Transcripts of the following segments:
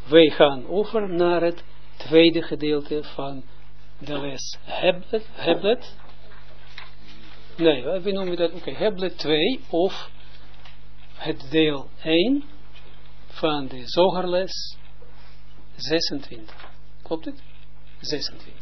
wij gaan over naar het tweede gedeelte van de les Heblet. Nee, we noemen dat, Heblet 2 of het deel 1 van de Zogerles 26. Klopt het? 26.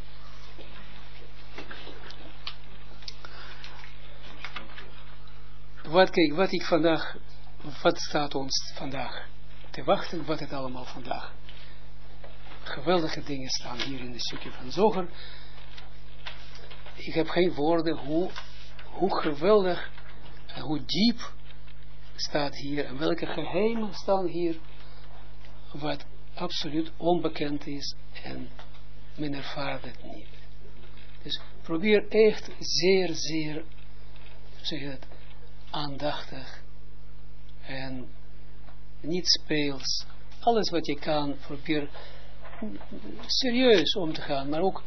Wat staat ons vandaag te wachten, wat het allemaal vandaag. Geweldige dingen staan hier in het stukje van Zoger. Ik heb geen woorden hoe geweldig en hoe diep staat hier en welke geheimen staan hier, wat absoluut onbekend is en men ervaart het niet. Dus probeer echt zeer, zeer, zeg je dat, aandachtig en niet speels. Alles wat je kan, probeer serieus om te gaan, maar ook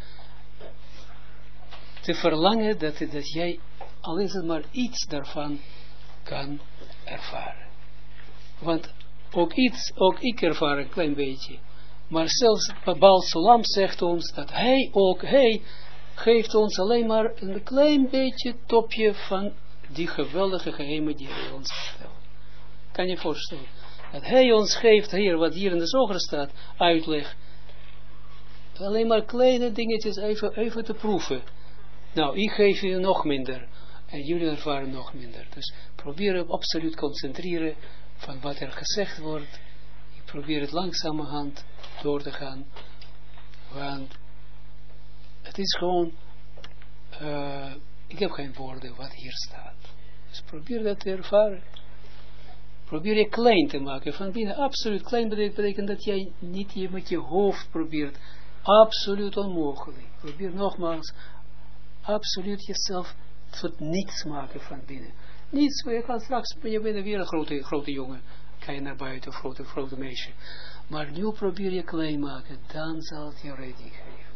te verlangen dat jij al is het maar iets daarvan kan ervaren. Want ook ik ervaar een klein beetje. Maar zelfs Baal Sulam zegt ons dat hij geeft ons alleen maar een klein beetje topje van die geweldige geheimen die hij ons vertelt. Kan je voorstellen? Dat hij ons geeft hier, wat hier in de Zoger staat, uitleg. Alleen maar kleine dingetjes even te proeven. Nou, ik geef je nog minder. En jullie ervaren nog minder. Dus probeer absoluut concentreren van wat er gezegd wordt. Ik probeer het langzamerhand door te gaan. Want het is gewoon, ik heb geen woorden wat hier staat. Dus probeer dat te ervaren. Probeer je klein te maken. Van binnen absoluut klein betekent dat jij niet met je hoofd probeert. Absoluut onmogelijk. Probeer nogmaals absoluut jezelf tot niets maken van binnen. Niets, je kan straks, je bent weer een grote jongen. Kan je naar buiten, of grote meisje. Maar nu probeer je klein maken. Dan zal het je redding geven.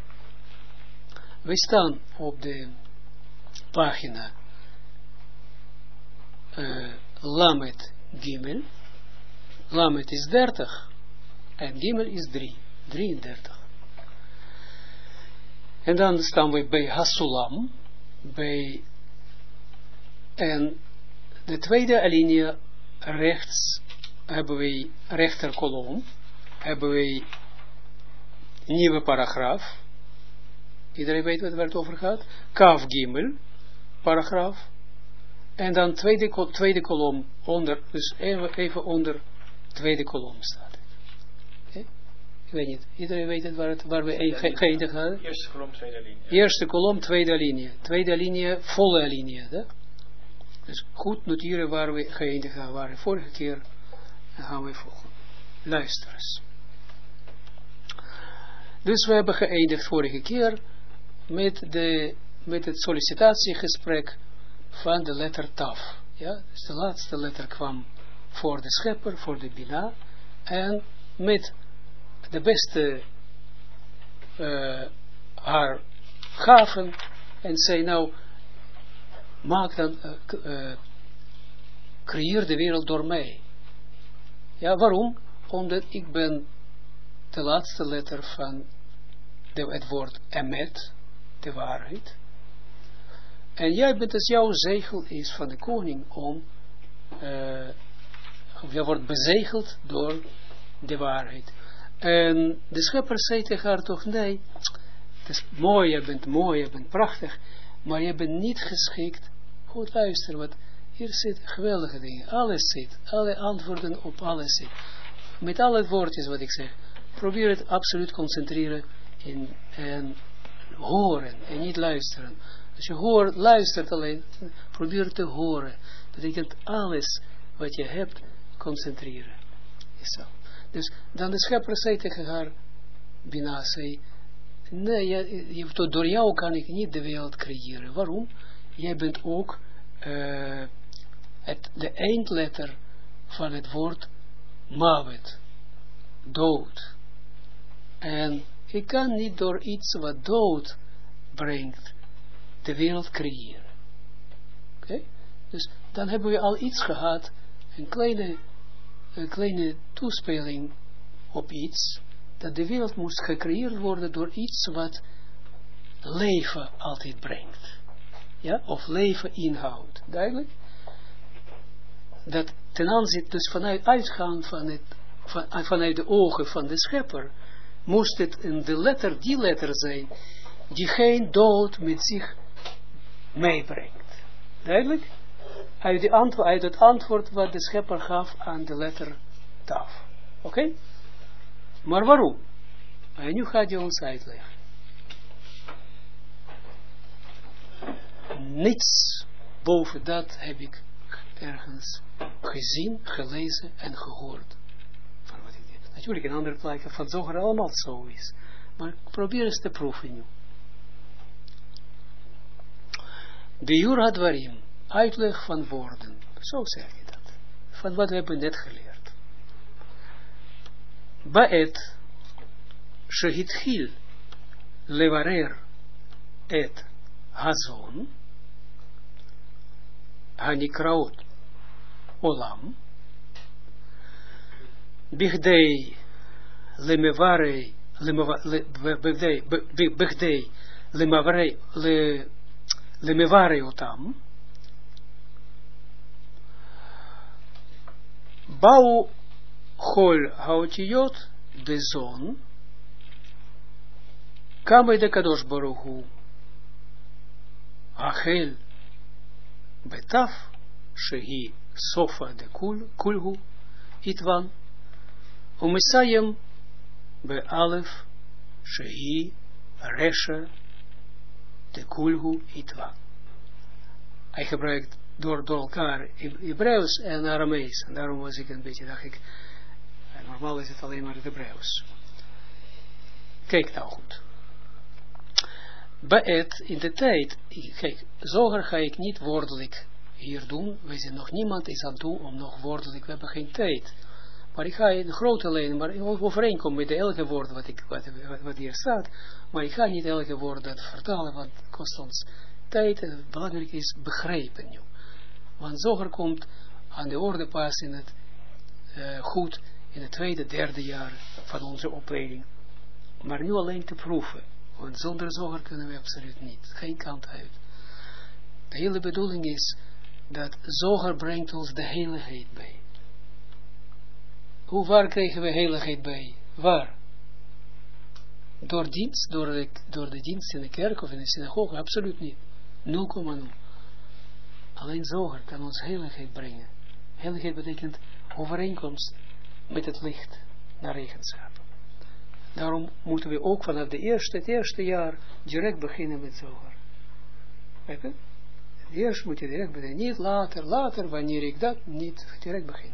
We staan op de pagina Lamet Gimel. Lamet is 30 en Gimel is 33. En dan staan we bij Hasulam, en de tweede alinea rechts hebben we rechterkolom, hebben we nieuwe paragraaf. Iedereen weet waar het over gaat. Kaf Gimel, paragraaf. En dan tweede kolom onder, dus even onder tweede kolom staat. Okay? Ik weet niet, iedereen weet het waar we geëindigd hadden? Eerste kolom, tweede linie. Eerste kolom, tweede linie. Tweede linie, volle linie. Hè? Dus goed noteren waar we geëindigd waren. Vorige keer gaan we volgen. Luister eens. Dus we hebben geëindigd vorige keer met het sollicitatiegesprek van de letter Taf. Ja? Dus de laatste letter kwam voor de schepper, voor de Bina. En met de beste haar gaven. En zei nou, maak dan, creëer de wereld door mij. Ja, waarom? Omdat ik ben de laatste letter van het woord emet, de waarheid. En jij bent, als jouw zegel is van de koning om, je wordt bezegeld door de waarheid. En de schepper zei tegen haar toch, nee, het is mooi, je bent prachtig, maar je bent niet geschikt. Goed luisteren, want hier zitten geweldige dingen, alles zit, alle antwoorden op alles zit. Met alle woordjes wat ik zeg, probeer het absoluut concentreren en horen en niet luisteren. Als je luistert alleen, probeer te horen. Dat betekent alles wat je hebt, concentreren. Is zo. Dus dan de schepper zei tegen haar, Bina zei, nee, door jou kan ik niet de wereld creëren. Waarom? Jij bent ook de eindletter van het woord Mavet, dood. En ik kan niet door iets wat dood brengt, de wereld creëren. Oké? Dus dan hebben we al iets gehad, een kleine toespeling op iets, dat de wereld moest gecreëerd worden door iets wat leven altijd brengt. Ja, of leven inhoudt. Duidelijk? Dat ten aanzien, dus uitgaan vanuit de ogen van de schepper, moest het in die letter zijn, die geen dood met zich meebrengt. Duidelijk? Uit het antwoord wat de schepper gaf aan de letter Taf. Oké? Maar waarom? En nu gaat hij ons uitleggen. Niets boven dat heb ik ergens gezien, gelezen en gehoord. Van wat ik deed. Natuurlijk in andere plekken van Zoger allemaal zo is. Maar probeer eens te proeven nu. De Jur Hadwarim, uitleg van woorden. Zo zeg je dat. Van wat we hebben net geleerd. Baet, shehitchil, levarer, et, hazon, hanikraot, olam, bigdei, lemevarei, bigdei, lemevarei otam, bau chol haotiyot de zon, kame de kadosh baruch hu, achel betaf, shehi sofa de kulhu, itvan, umesayem bealef, shehi resha de kulhu itvan. Hij gebruikt door elkaar Hebreeuws en Aramees. En daarom was ik een beetje, dacht ik, normaal is het alleen maar het Hebreeuws. Kijk nou goed. Baet, in de tijd, kijk, zoger ga ik niet woordelijk hier doen. We zijn nog, niemand is aan toe om nog woordelijk, we hebben geen tijd. Maar ik ga in grote lijnen, maar overeenkomen met elke woord wat hier staat. Maar ik ga niet elke woord dat vertalen, want het kost ons tijd en het belangrijk is begrijpen nu. Want zoger komt aan de orde pas in het goed in het tweede, derde jaar van onze opleiding. Maar nu alleen te proeven. Want zonder zoger kunnen we absoluut niet. Geen kant uit. De hele bedoeling is dat zoger brengt ons de heiligheid bij. Waar krijgen we heiligheid bij? Waar? Door dienst, door de dienst in de kerk of in de synagoge? Absoluut niet. 0,0. Alleen zoger kan ons heiligheid brengen. Heiligheid betekent overeenkomst met het licht naar regenschap. Daarom moeten we ook vanaf het eerste jaar direct beginnen met zoger. Weet je? Eerst moet je direct beginnen. Niet later, wanneer ik dat niet direct begin.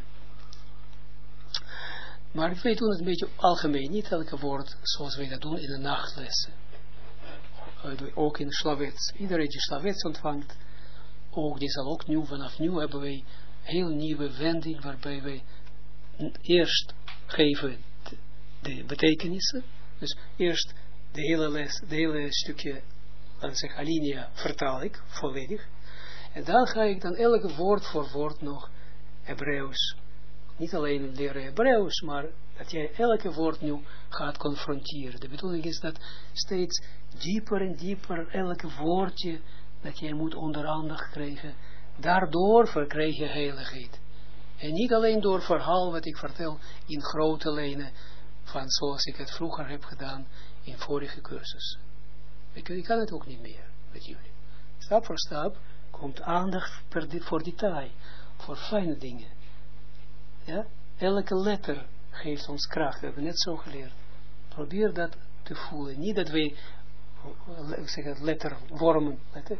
Maar wij doen het een beetje algemeen. Niet elke woord zoals wij dat doen in de nachtlessen. Ook in Slavets. Iedereen die Slavets ontvangt, ook, die zal ook nu, vanaf nu hebben wij heel nieuwe wending, waarbij wij eerst geven de betekenissen. Dus eerst de hele les, de hele stukje, laten we zeggen, alinea vertaal ik volledig. En dan ga ik dan elke woord voor woord nog Hebreeuws. Niet alleen leren Hebreeuws, maar dat jij elke woord nu gaat confronteren. De bedoeling is dat steeds dieper en dieper elke woordje dat jij moet onder aandacht krijgen. Daardoor verkrijg je heiligheid. En niet alleen door verhaal wat ik vertel in grote lijnen van zoals ik het vroeger heb gedaan in vorige cursus. Ik kan het ook niet meer met jullie. Stap voor stap komt aandacht voor detail, voor fijne dingen. Ja? Elke letter geeft ons kracht. We hebben net zo geleerd. Probeer dat te voelen. Niet dat wij letterwormen,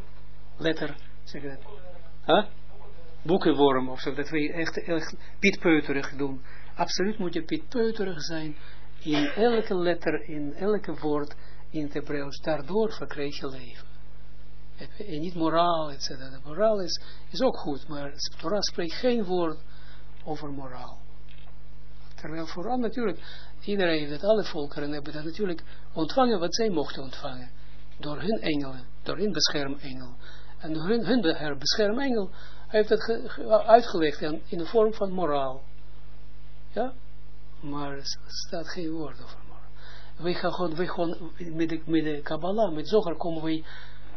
boekenworm of zo, dat wij echt pietpeuterig doen. Absoluut moet je pietpeuterig zijn in elke letter, in elke woord in het Hebreeuws. Daardoor verkrijg je leven. En niet moraal, etc. De moraal is ook goed, maar de Torah spreekt geen woord over moraal. Terwijl vooral natuurlijk, iedereen, dat alle volkeren hebben dat natuurlijk ontvangen wat zij mochten ontvangen. Door hun engelen, door hun beschermengel. En hun beschermengel heeft het uitgelegd in de vorm van moraal. Ja? maar er staat geen woord over morgen. We gaan met de Kabbalah, met Zohar komen we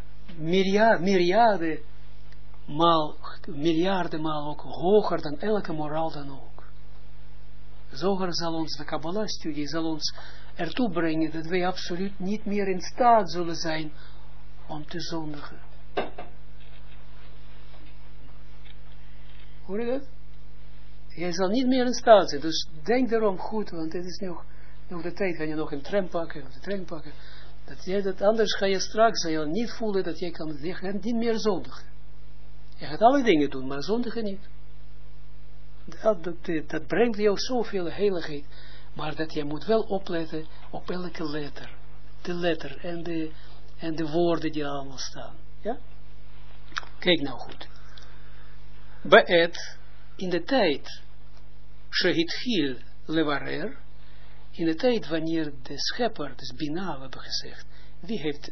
miljarden maal ook hoger dan elke moraal dan ook. Zohar zal ons, de Kabbalah-studie zal ons ertoe brengen dat wij absoluut niet meer in staat zullen zijn om te zondigen. Hoor je dat? Jij zal niet meer in staat zijn, dus denk daarom goed, want het is nog de tijd, kan je nog een tram pakken, of de trein pakken, anders ga je straks niet voelen dat je gaat niet meer zondigen. Je gaat alle dingen doen, maar zondigen niet. Dat brengt jou zoveel heiligheid, maar dat je moet wel opletten op elke letter. De letter en de woorden die allemaal staan. Ja? Kijk nou goed. Beet, in de tijd, Shehitchil levarer, in de tijd wanneer de schepper, dus Bina, we hebben gezegd, wie heeft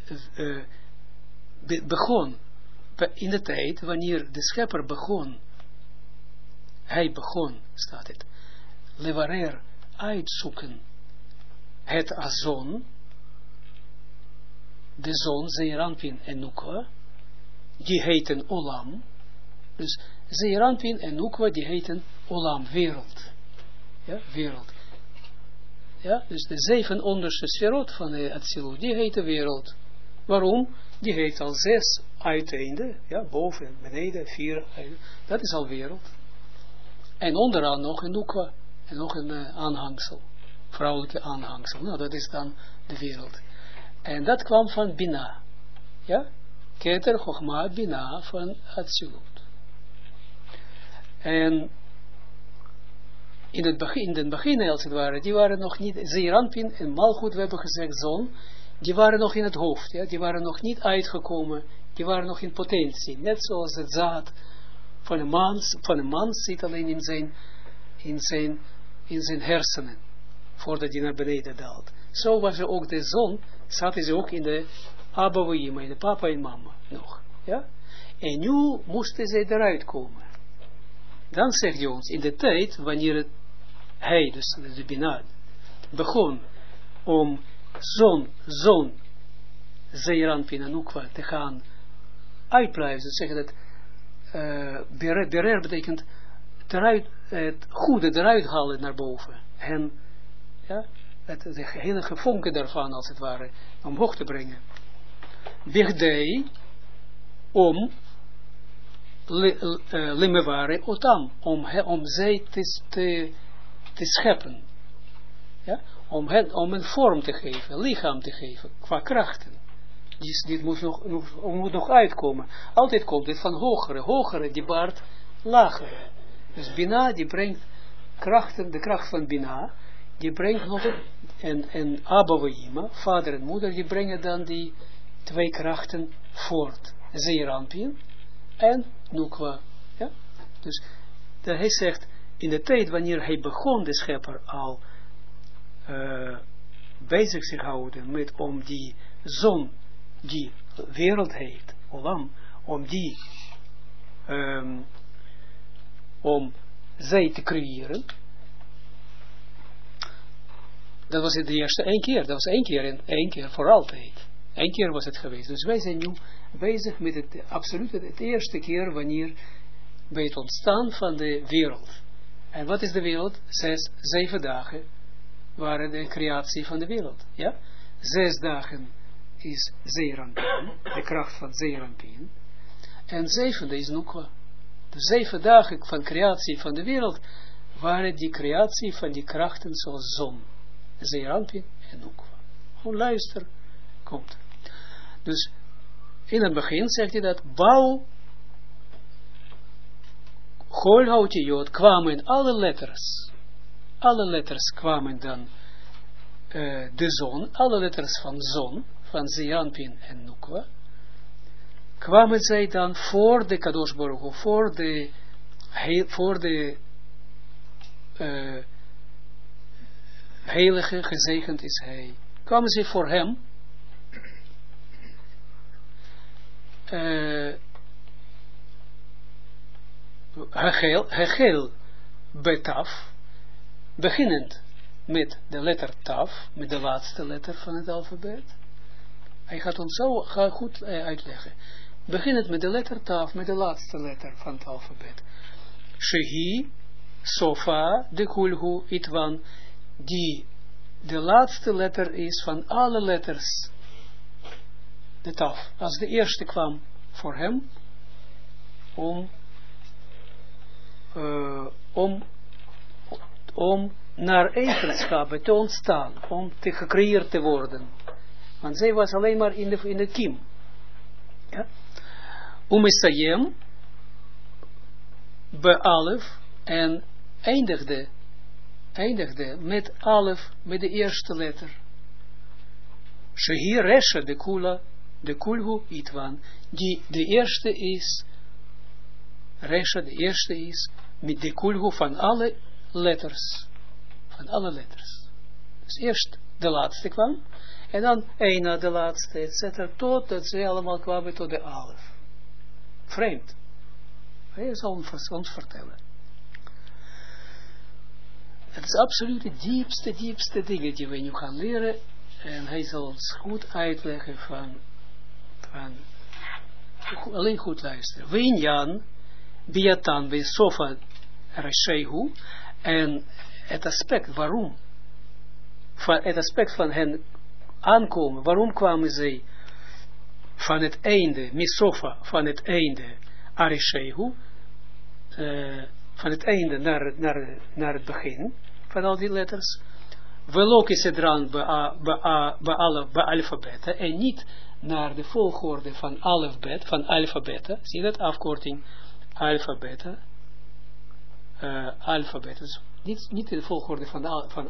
begon, in de tijd wanneer de schepper begon, hij begon, staat het, levarer, uitzoeken, het azon, de zon, Zeeranpin en Nukwa, die heten Olam, dus Zeeranpin en Nukwa, die heten Olam, wereld. Ja, wereld. Ja, dus de 7 onderste sferot van de Atsilut, die heten wereld. Waarom? Die heeft al 6 uiteinden, ja, boven en beneden, 4, dat is al wereld. En onderaan nog een Nukwa, en nog een aanhangsel, vrouwelijke aanhangsel. Nou, dat is dan de wereld. En dat kwam van Bina. Ja? Keter, Chochma, Bina van Atsilut. En in het begin, als het ware, die waren nog niet, Zeeranpin en Malchut, we hebben gezegd, zon, die waren nog in het hoofd, ja? Die waren nog niet uitgekomen, die waren nog in potentie. Net zoals het zaad van een man zit alleen in zijn hersenen, voordat hij naar beneden daalt. Zo was er ook de zon, zat ze ook in de Abba V'Ima, in de papa en mama nog. Ja? En nu moesten zij eruit komen. Dan zegt hij ons, in de tijd, wanneer hij, dus de Bina, begon om zon, Zeeranpin en Nukwa te gaan uitpluizen, zeggen dat berer betekent het goede eruit halen naar boven. En ja, de hele vonken daarvan, als het ware, omhoog te brengen. Bigdei, om limeware otam, om zij te scheppen. Ja? Om een vorm te geven, lichaam te geven, qua krachten. Dit moet nog uitkomen. Altijd komt dit van hogere die baart lagere. Dus Bina die brengt krachten, de kracht van Bina, die brengt nog en Abba V'Ima, vader en moeder, die brengen dan die 2 krachten voort. Zeeranpin en Nukwa. Ja? Dus hij zegt, in de tijd wanneer hij begon, de schepper al bezig zich houden met om die zon, die wereld heet, Olam, om zij te creëren. Dat was het de eerste 1 keer. Dat was 1 keer en 1 keer voor altijd. 1 keer was het geweest. Dus wij zijn nu bezig met het eerste keer wanneer bij het ontstaan van de wereld. En wat is de wereld? 7 dagen waren de creatie van de wereld. Ja? 6 dagen is Zeeranpin, de kracht van Zeeranpin. En 7e is Nukwa. De 7 dagen van creatie van de wereld waren die creatie van die krachten zoals zon, Zeeranpin en Nukwa. Gewoon luister, komt. Dus in het begin zegt hij dat bouw, Golhoutje Jood kwamen alle letters kwamen dan de zon, alle letters van zon, van Zeeranpin en Nukwa, kwamen zij dan voor de Kadosh Baruch Hu, voor de heilige, gezegend is hij. Kwamen zij voor hem, Hegel betaf, beginnend met de letter Taf, met de laatste letter van het alfabet. Hij gaat ons zo goed uitleggen. Beginnend met de letter Taf, met de laatste letter van het alfabet. Shehi, Sofa, de Kulhu, Itwan, die de laatste letter is van alle letters. De Taf. Als de eerste kwam voor hem, om naar eigenschappen te ontstaan, om te gecreëerd te worden. Want zij was alleen maar in de kiem. Ja? Umesayem, bealef, en eindigde met alef, met de eerste letter. Shehi resha de kula, de kulhu itwan, die de eerste is, resha de eerste is, met de kulhu van alle letters. Van alle letters. Dus eerst de laatste kwam, en dan een na de laatste, etc. Totdat ze allemaal kwamen tot de alef. Vreemd. Hij zal ons vertellen. Het is absoluut de diepste dingen die we nu gaan leren. En hij zal ons goed uitleggen van alleen goed luisteren. Weinjan, biatan, bij sofa, reshehu, en het aspect waarom, het aspect van hen aankomen, waarom kwamen zij van het einde, misofa, van het einde, arishehu, van het einde naar het begin, van al die letters, welok is het dran alfabetten, en niet naar de volgorde van alfabetten, zie je dat, afkorting, alfabetten, dus niet de volgorde van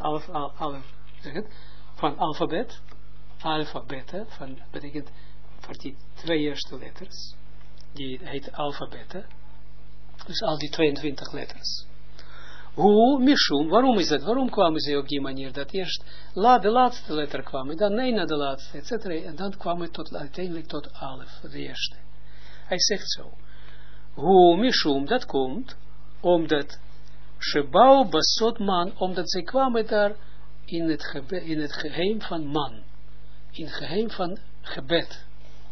alfabet, alfabetten, betekent voor die twee eerste letters, die heet alfabetten, dus al die 22 letters. Hoe, mishum, waarom is dat? Waarom kwamen ze op die manier? Dat eerst de laatste letter kwam, en dan nee naar de laatste, etc. En dan kwam het uiteindelijk tot alef, de eerste. Hij zegt zo. Hoe, mishum, dat komt, omdat Shebau basot man, omdat zij kwamen daar in het geheim van man. In het geheim van gebed.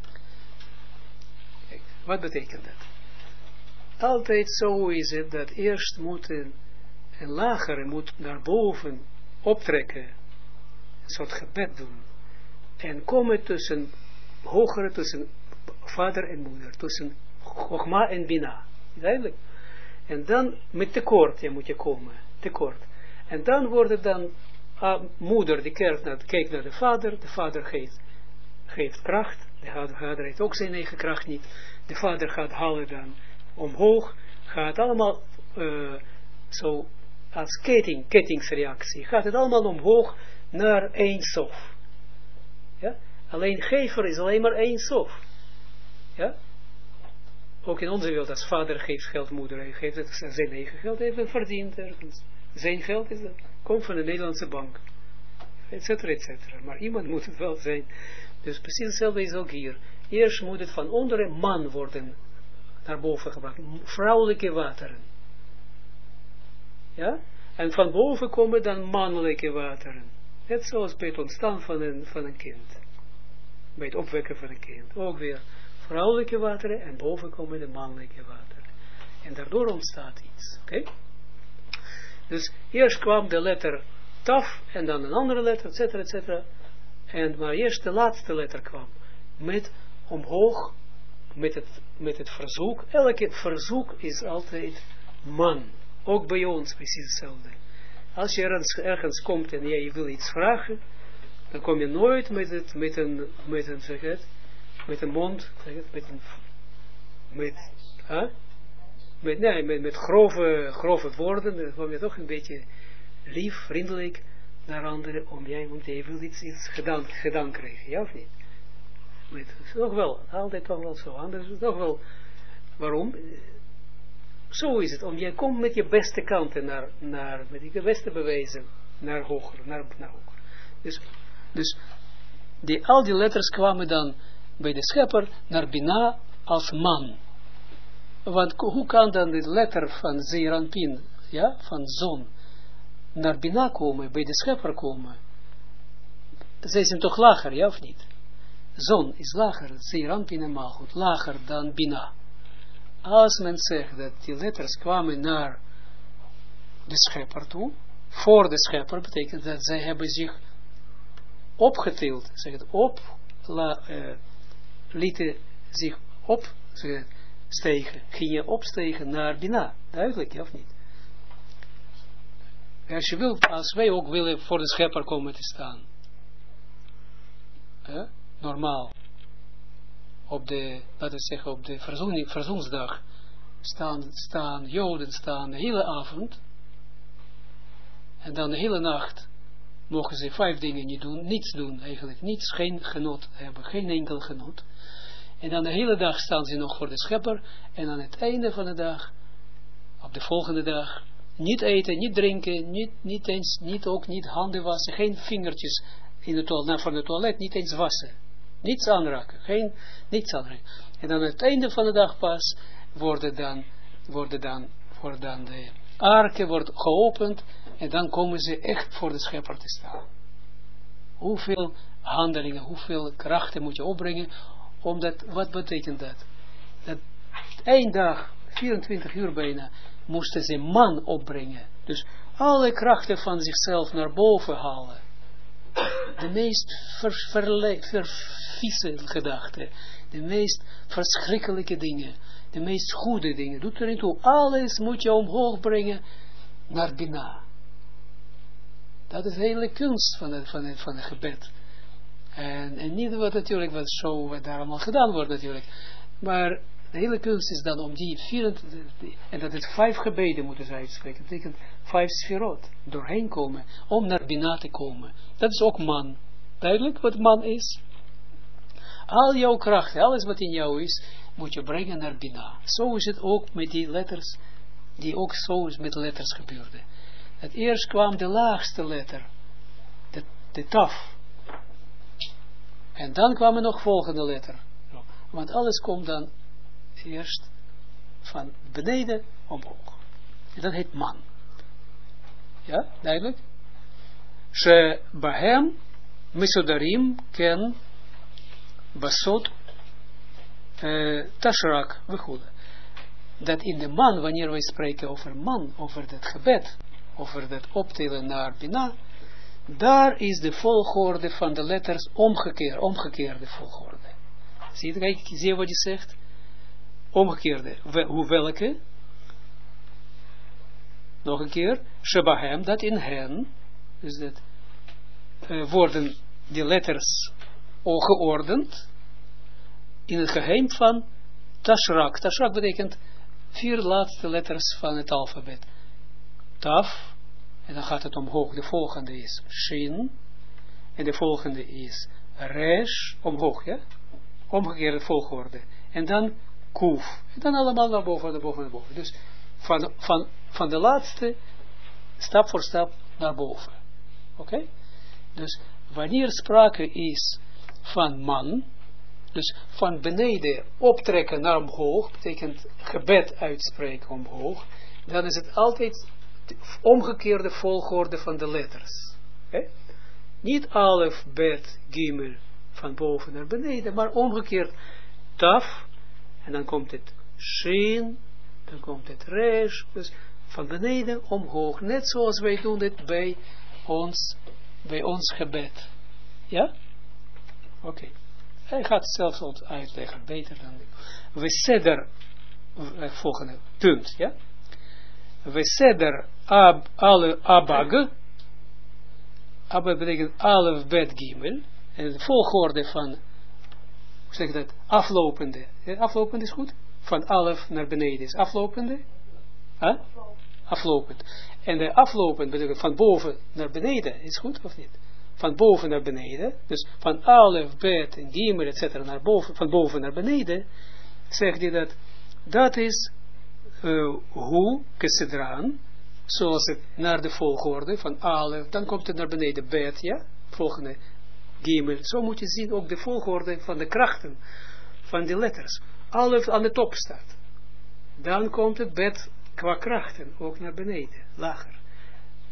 Kijk, wat betekent dat? Altijd zo is het dat eerst moet een lagere moet naar boven optrekken. Een soort gebed doen. En komen tussen hogere, tussen vader en moeder. Tussen Chogma en Bina. Duidelijk. En dan met tekort moet je komen. Tekort. En dan wordt het dan moeder die kijkt naar de vader geeft kracht, de vader heeft ook zijn eigen kracht niet, de vader gaat halen dan omhoog, gaat allemaal zo als kettingsreactie, gaat het allemaal omhoog naar één sof. Ja? Alleen gever is alleen maar één sof. Ja? Ook in onze wereld, als vader geeft geld, moeder geeft het zijn eigen geld, even verdiend ergens. Zijn geld is dat, komt van de Nederlandse bank, etcetera, etcetera. Maar iemand moet het wel zijn. Dus precies hetzelfde is ook hier. Eerst moet het van onder een man worden naar boven gebracht. Vrouwelijke wateren. Ja? En van boven komen dan mannelijke wateren. Net zoals bij het ontstaan van een kind. Bij het opwekken van een kind. Ook weer vrouwelijke wateren en boven komen de mannelijke wateren. En daardoor ontstaat iets. Oké? Dus eerst kwam de letter Taf en dan een andere letter, etcetera, etcetera. Maar eerst de laatste letter kwam. Met omhoog, met het verzoek. Elke verzoek is altijd man. Ook bij ons precies hetzelfde. Als je ergens komt en jij wil iets vragen, dan kom je nooit met een mond, met grove woorden, dan kom je toch een beetje lief, vriendelijk naar anderen, omdat jij wil iets gedaan krijgen, ja of niet? Toch wel, altijd toch wel zo, anders toch wel, waarom? Zo is het, jij komt met je beste kanten met je beste bewijzen naar hoger, naar hoger. Dus al die letters kwamen dan bij de schepper naar Bina als man. Want hoe kan dan de letter van Zeranpin, ja, van zon, naar Bina komen, bij de schepper komen, zij zijn toch lager, ja of niet? Zon is lager, Zeeranpin en Malchut, lager dan Bina. Als men zegt dat die letters kwamen naar de schepper toe, voor de schepper, betekent dat zij hebben zich opgetild, zeg het, lieten zich opstegen, gingen opstegen naar Bina, duidelijk, ja of niet? Als je wilt, als wij ook willen voor de schepper komen te staan, normaal, op de, laten we zeggen, op de verzoensdag, staan Joden de hele avond, en dan de hele nacht mogen ze 5 dingen niet doen, niets doen eigenlijk, niets, geen genot hebben, geen enkel genot. En dan de hele dag staan ze nog voor de schepper, en aan het einde van de dag, op de volgende dag, niet eten, niet drinken, niet handen wassen, geen vingertjes in de toilet, van de toilet, niet eens wassen. Niets aanraken, niets aanraken. En dan aan het einde van de dag pas worden dan de arken wordt geopend en dan komen ze echt voor de schepper te staan. Hoeveel handelingen, hoeveel krachten moet je opbrengen, omdat, wat betekent dat? Dat 1 dag, 24 uur bijna, moesten ze man opbrengen. Dus alle krachten van zichzelf naar boven halen. De meest vieze gedachten, de meest verschrikkelijke dingen, de meest goede dingen, doet er niet toe. Alles moet je omhoog brengen naar Bina. Dat is de hele kunst van het gebed. En niet wat natuurlijk, wat daar allemaal gedaan wordt natuurlijk. Maar de hele kunst is dan om die 24, en dat het 5 gebeden moeten ze uitspreken. Dat betekent 5 sferot, doorheen komen, om naar Bina te komen. Dat is ook man. Duidelijk wat man is? Al jouw krachten, alles wat in jou is, moet je brengen naar Bina. Zo is het ook met die letters, die ook zo is met letters gebeurde. Het eerst kwam de laagste letter, de taf. En dan kwam er nog volgende letter. Want alles komt dan eerst van beneden omhoog. En dat heet man. Ja, duidelijk? She bahem mesodarim ken basot tashrak wegoede. Dat in de man, wanneer wij spreken over man, over dat gebed, over dat optellen naar Bina, daar is de volgorde van de letters omgekeerde volgorde. Zie je wat je zegt? Omgekeerde. Welke? Nog een keer. Shebahem, dat in hen, dus dat worden die letters geordend in het geheim van Tashrak. Tashrak betekent 4 laatste letters van het alfabet. Taf, en dan gaat het omhoog. De volgende is Shin, en de volgende is Resh, omhoog, ja? Omgekeerde volgorde. En dan Kuf. En dan allemaal naar boven, naar boven, naar boven. Dus van de laatste, stap voor stap naar boven. Oké? Dus wanneer sprake is van man, dus van beneden optrekken naar omhoog, betekent gebed uitspreken omhoog, dan is het altijd de omgekeerde volgorde van de letters. Okay? Niet alef, bet, gimel, van boven naar beneden, maar omgekeerd taf, en dan komt het shin, dan komt het resh, dus van beneden omhoog, net zoals wij doen dit bij ons gebed. Ja? Oké. Hij gaat zelfs ons uitleggen, beter dan ik. We seder, volgende punt, ja? We seder abag, abag betekent alef, bet, gimel, en de volgorde van, hoe zeg ik dat, aflopende. Aflopende is goed? Van alef naar beneden is aflopende. Huh? Aflopend. En de aflopend betekent van boven naar beneden. Is goed of niet? Van boven naar beneden. Dus van alef, bet en gimel, etc. naar boven, van boven naar beneden. Zegt hij dat is hoe, kesedraan, zoals het naar de volgorde van alef, dan komt het naar beneden bet, ja? Volgende gimel. Zo moet je zien ook de volgorde van de krachten van die letters. Alef aan de top staat. Dan komt het bet qua krachten ook naar beneden, lager.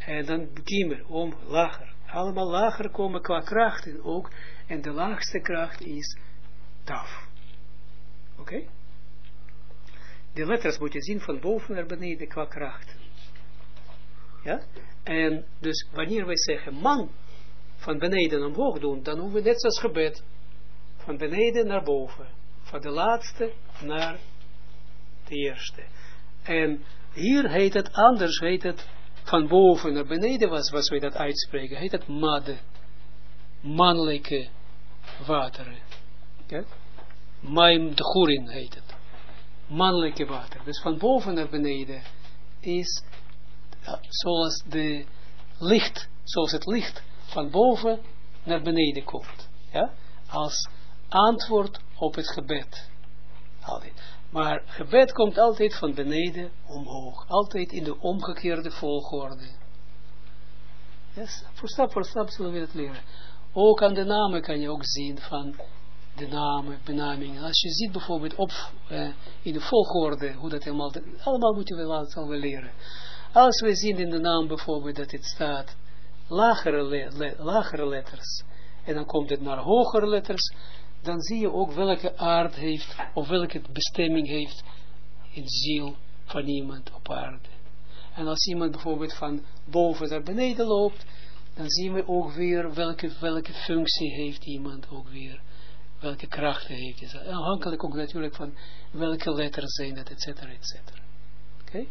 En dan gimel, om, lager. Allemaal lager komen qua krachten ook. En de laagste kracht is taf. Oké? De letters moet je zien van boven naar beneden qua krachten. Ja? En dus wanneer wij zeggen man van beneden omhoog doen, dan hoeven we net zoals gebed. Van beneden naar boven. Van de laatste naar de eerste. En hier heet het anders, heet het van boven naar beneden, was wij dat uitspreken, heet het mad. Mannelijke wateren. Ja? Maim de Goerin heet het. Mannelijke water. Dus van boven naar beneden is zoals de licht, zoals het licht van boven naar beneden komt. Ja? Als antwoord op het gebed. Altijd. Maar gebed komt altijd van beneden omhoog. Altijd in de omgekeerde volgorde. Yes? Voor stap zullen we het leren. Ook aan de namen kan je ook zien van de namen, benamingen. Als je ziet bijvoorbeeld in de volgorde, hoe dat allemaal moeten we laten leren. Als we zien in de naam bijvoorbeeld dat het staat lagere letters, en dan komt het naar hogere letters, dan zie je ook welke aard heeft, of welke bestemming heeft in ziel van iemand op aarde. En als iemand bijvoorbeeld van boven naar beneden loopt, dan zien we ook weer welke functie heeft iemand ook weer. Welke krachten heeft hij. Afhankelijk ook natuurlijk van welke letters zijn het, et cetera, et cetera. Oké?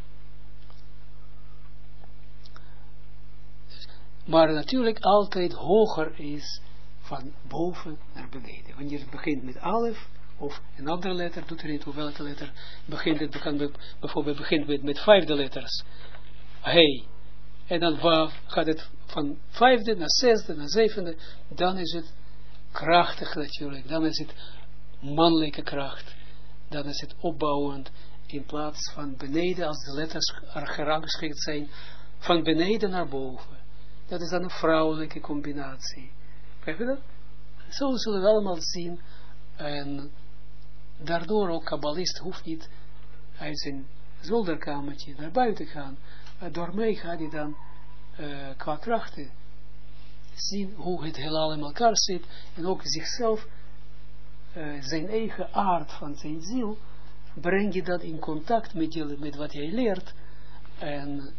Maar natuurlijk altijd hoger is van boven naar beneden. Wanneer het begint met alef, of een andere letter, doet er niet toe welke letter, bijvoorbeeld begint met 5e letters. Hey. En dan gaat het van 5e naar 6e naar 7e, dan is het krachtig natuurlijk, dan is het mannelijke kracht, dan is het opbouwend, in plaats van beneden, als de letters gerangschikt zijn, van beneden naar boven. Dat is dan een vrouwelijke combinatie. Begrijp je dat? Zo zullen we allemaal zien, en daardoor ook kabbalist hoeft niet uit zijn zolderkamertje naar buiten gaan. Daarmee gaat hij dan qua krachten zien hoe het heelal in elkaar zit en ook zichzelf, zijn eigen aard van zijn ziel, breng je dat in contact met wat hij leert en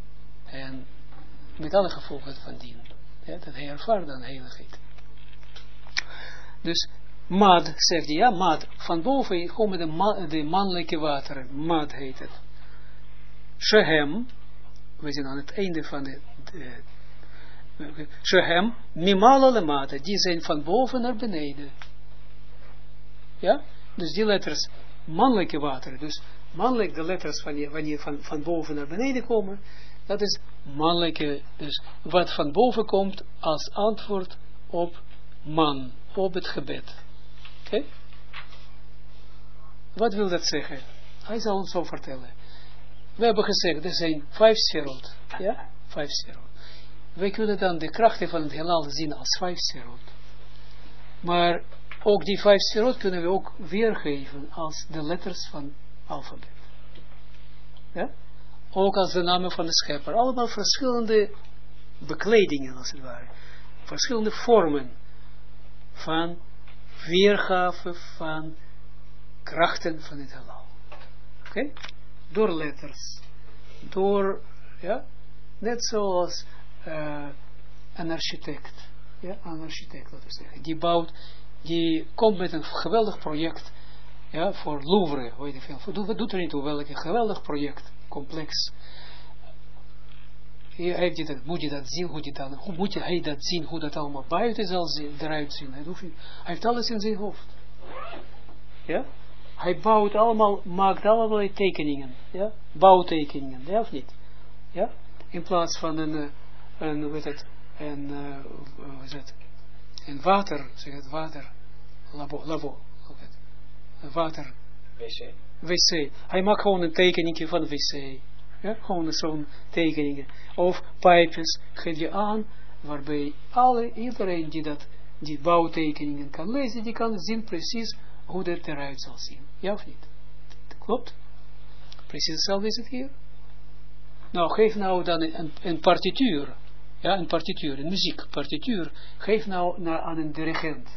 met alle gevolgen van dien. Ja, dat hij ervaart dan heiligheid. Dus mad, zegt hij, ja, mad, van boven komen de mannelijke wateren, mad heet het. Shehem, we zijn aan het einde van de Shehem, mimala lemata, die zijn van boven naar beneden. Ja? Dus die letters, mannelijke wateren, dus mannelijk de letters wanneer van boven naar beneden komen, dat is mannelijke, dus wat van boven komt als antwoord op man, op het gebed. Oké? Wat wil dat zeggen? Hij zal ons zo vertellen. We hebben gezegd, er zijn 5 sferot. Ja? 5 sferot. Wij kunnen dan de krachten van het heelal zien als 5 sferot. Maar ook die 5 sferot kunnen we ook weergeven als de letters van alfabet. Ja? Ook als de namen van de schepper. Allemaal verschillende bekledingen als het ware. Verschillende vormen van weergave van krachten van het heelal. Oké? Door letters. Door, ja, net zoals een architect. Ja, een architect, laten we zeggen. Die komt met een geweldig project, ja, voor Louvre, weet je veel. Wat doet er niet toe, welk geweldig project, complex. Moet je dat zien, hoe moet hij dat zien, hoe dat allemaal buiten zal eruit zien. Hij heeft alles in zijn hoofd. Ja? Hij maakt allerlei tekeningen, ja? Bouwtekeningen, ja of niet? Ja? In plaats van een water, zeg het water, labo, water, wc. Hij maakt gewoon een tekeningje van wc, ja? Gewoon zo'n tekeningen. Of pijpjes geef je aan, waarbij iedereen die bouwtekeningen kan lezen, die kan zien precies hoe dat eruit zal zien. Ja of niet? Klopt? Precies hetzelfde is het hier. Nou, geef nou dan een partituur. Ja, een partituur, een muziekpartituur. Geef nou aan een dirigent.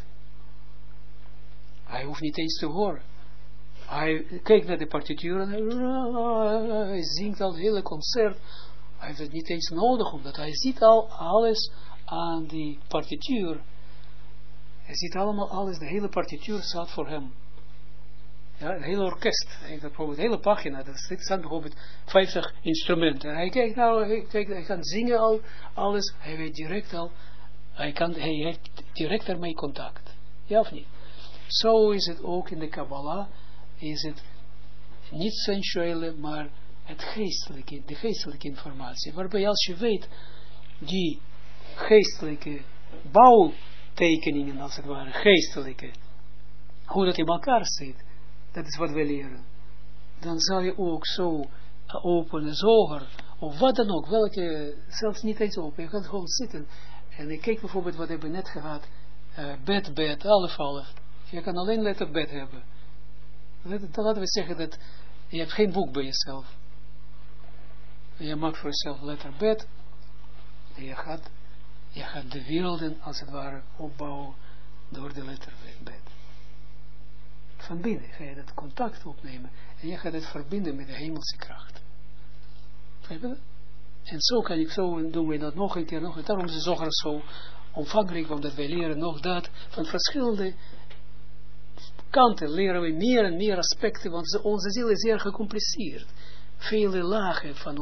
Hij hoeft niet eens te horen. Hij kijkt naar de partituur en hij zingt al het hele concert. Hij heeft het niet eens nodig, omdat hij ziet al alles aan die partituur. Hij ziet allemaal alles, de hele partituur staat voor hem. Ja, een hele orkest. Bijvoorbeeld een hele pagina, daar staan bijvoorbeeld 50 instrumenten. Hij kijkt nou, hij kan zingen al, alles. Hij weet direct al, hij heeft direct ermee contact. Ja of niet? Zo is het ook in de Kabbalah, is het niet sensuele, maar het geestelijke, de geestelijke informatie. Waarbij als je weet, die geestelijke bouwtekeningen, als het ware, geestelijke, hoe dat in elkaar zit, dat is wat we leren. Dan zal je ook zo openen, zoger, of wat dan ook, welke, zelfs niet eens open, je gaat gewoon zitten. En ik kijk bijvoorbeeld wat we hebben net gehad, bed, half. Je kan alleen letter bed hebben. Dan laten we zeggen dat je hebt geen boek bij jezelf. Je maakt voor jezelf letter bed. En je gaat de werelden als het ware opbouwen door de letter bed. Van binnen ga je dat contact opnemen. En je gaat het verbinden met de hemelse kracht. Begrijp je dat? En zo doen we dat nog een keer. Daarom is de zoger zo omvangrijk, omdat wij leren nog dat van verschillende kanten leren we meer en meer aspecten, want onze ziel is zeer gecompliceerd. Vele lagen van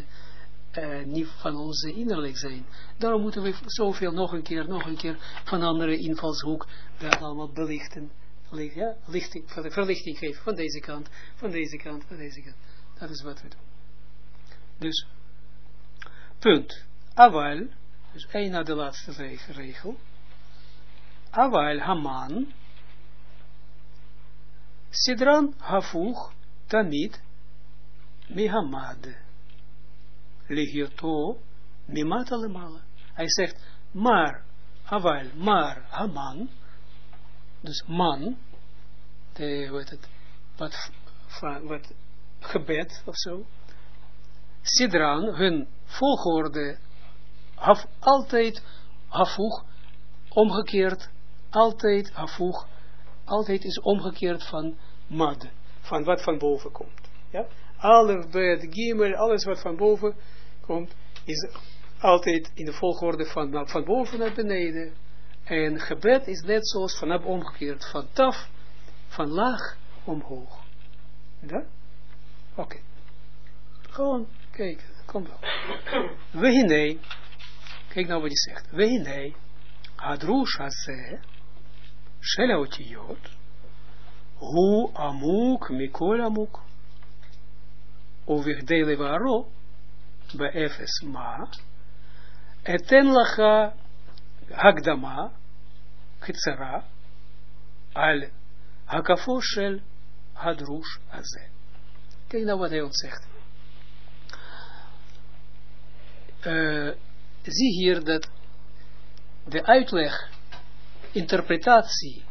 onze innerlijk zijn. Daarom moeten we zoveel nog een keer van andere invalshoek dat allemaal belichten. Ja, verlichting geven van deze kant. Dat is wat we doen. Dus, punt. Aval, dus één naar de laatste regel. Aval Haman, Sidran Hafuch Tamid Mihamad Ligioto Mimata Lemala. Hij zegt, maar Haman, dus man, wat gebed of zo, Sidran, hun volgorde, altijd Hafuch, omgekeerd, altijd Hafuch, altijd is omgekeerd van mad, van wat van boven komt. Ja? Alef, bet, gimel, alles wat van boven komt, is altijd in de volgorde van boven naar beneden. En gebed is net zoals vanaf omgekeerd, van taf, van laag omhoog. Ja? Oké. Gewoon, kijk, kom wel. Wehine, kijk nou wat hij zegt. Wehine, hadrush hazeh, shel haotiyot, hu amuk mikol amuk, uvihdei levaro, beefes ma, eten lacha hagdama, חיצרה, על הקפו של הדרוש הזה. Kijk nou wat hij ons zegt. Zie hier dat de uitleg, interpretatie,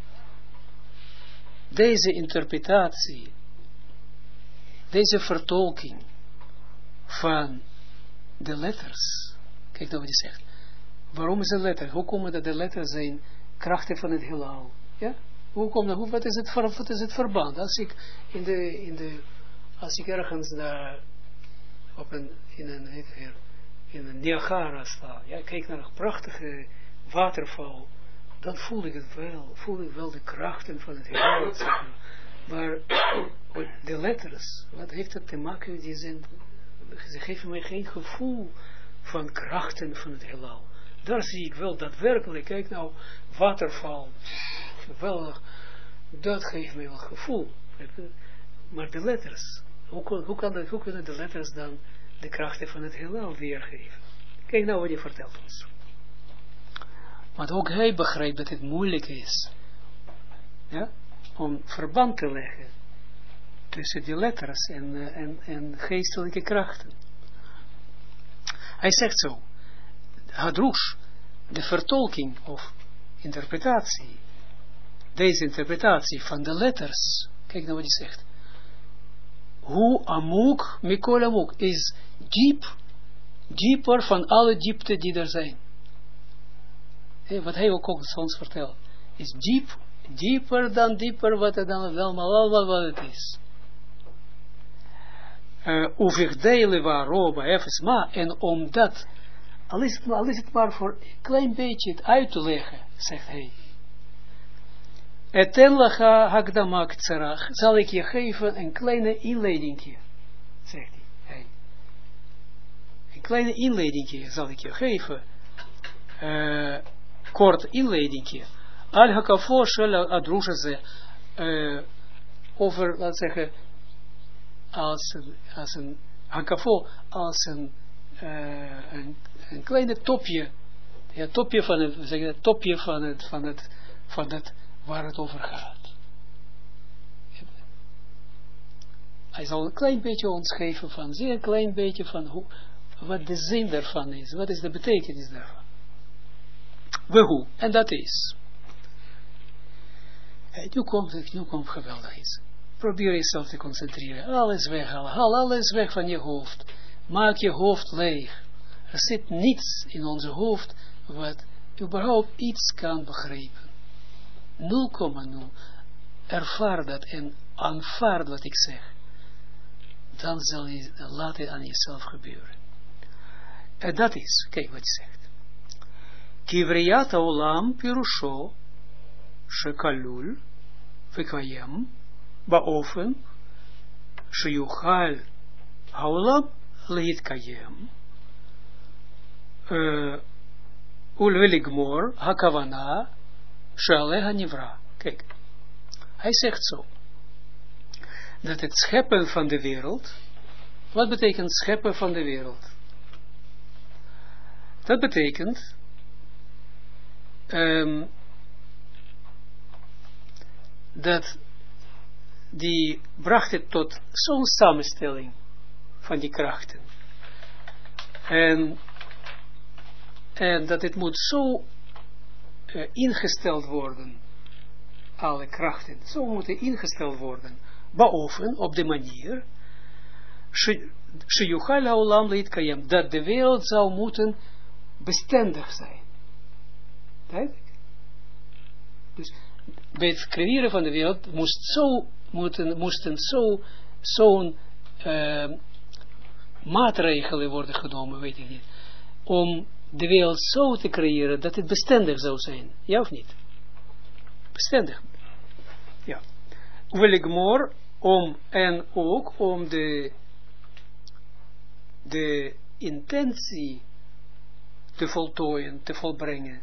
deze interpretatie, deze vertolking van de letters. Kijk nou wat hij zegt. Waarom is een letter? Hoe komen dat de letters zijn krachten van het heelal? Ja? Wat is het verband? Als ik als ik ergens daar in een Niagara sta, ja, kijk naar een prachtige waterval, dan voel ik wel de krachten van het heelal. Maar de letters, wat heeft het te maken? Ze geven mij geen gevoel van krachten van het heelal. Daar zie ik wel daadwerkelijk, kijk nou, waterval, geweldig, dat geeft mij wel gevoel. Maar de letters, hoe kunnen de letters dan de krachten van het heelal weergeven? Kijk nou wat hij vertelt ons. Want ook hij begrijpt dat het moeilijk is, ja, om verband te leggen tussen die letters en geestelijke krachten. Hij zegt zo, Hadrush, de vertolking of interpretatie, deze interpretatie van de letters, kijk nou wat hij zegt, Hu amuk, mikol amuk, is diep, dieper van alle diepte die er zijn. Wat hij ook ons vertelt, is diep, dieper wat het dan allemaal wat het is. Uvirdele waaroba efesma, en omdat, al is het maar voor een klein beetje het uit te leggen, zegt hij. Eten lacha hakdamak tzarach, zal ik je geven een kleine inleidingje, zegt hij. Een kleine inleidingje zal ik je geven, kort inleidingje. Al hakafo shel adrusha ze, over, laat zeggen, als een hakafo, als een kleine topje, ja, topje van het, zeg je, topje van het waar het over gaat. Hij zal een klein beetje ons geven van, zeer klein beetje van hoe, wat de zin daarvan is, wat is de betekenis daarvan. Wehu, en dat is. Nu komt geweldig iets. Probeer jezelf te concentreren. Alles weghalen. Haal alles weg van je hoofd. Maak je hoofd leeg. Er zit niets in onze hoofd wat überhaupt iets kan begrijpen. 0,0. Ervaar dat en aanvaard wat ik zeg. Dan zal je laten aan jezelf gebeuren. En dat is, kijk wat hij zegt. Kivriyat olam pirusho shekalul vekayem baofen sheyuchal haolam leitkayem ulveligmor hakavana shealeha nivra. Kijk, hij zegt zo, dat het scheppen van de wereld, wat betekent scheppen van de wereld? Dat betekent dat die bracht het tot zo'n samenstelling van die krachten. En dat het moet zo ingesteld worden, alle krachten, zo moeten ingesteld worden, boven, op de manier, sheyuchal haolam leitkayem, dat de wereld zou moeten bestendig zijn. Duidelijk. Dus bij het creëren van de wereld moesten zo'n maatregelen worden genomen, weet ik niet, om de wereld zo te creëren dat het bestendig zou zijn. Ja of niet? Bestendig. Ja. Wil ik more en ook om de intentie te voltooien, te volbrengen,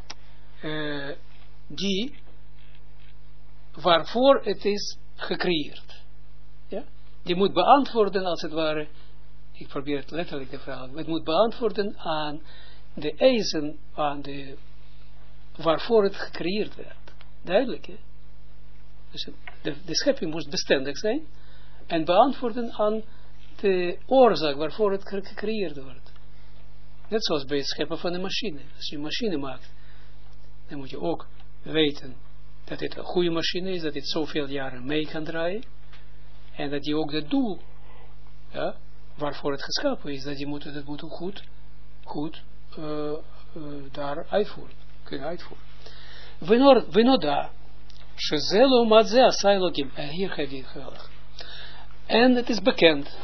die waarvoor het is gecreëerd. Ja? Die moet beantwoorden als het ware, ik probeer het letterlijk te vragen, het moet beantwoorden aan de eisen, waarvoor het gecreëerd werd. Duidelijk, hè? Dus de schepping moest bestendig zijn en beantwoorden aan de oorzaak waarvoor het gecreëerd wordt. Net zoals bij het scheppen van een machine. Als je een machine maakt, dan moet je ook weten dat het een goede machine is, dat het zoveel jaren mee kan draaien, en dat je ook het doel, ja, waarvoor het geschapen is, dat moet goed daar kunnen uitvoeren. Venoda, shezelo madze asailokim, en hier geeft hij het geweldig. En het is bekend.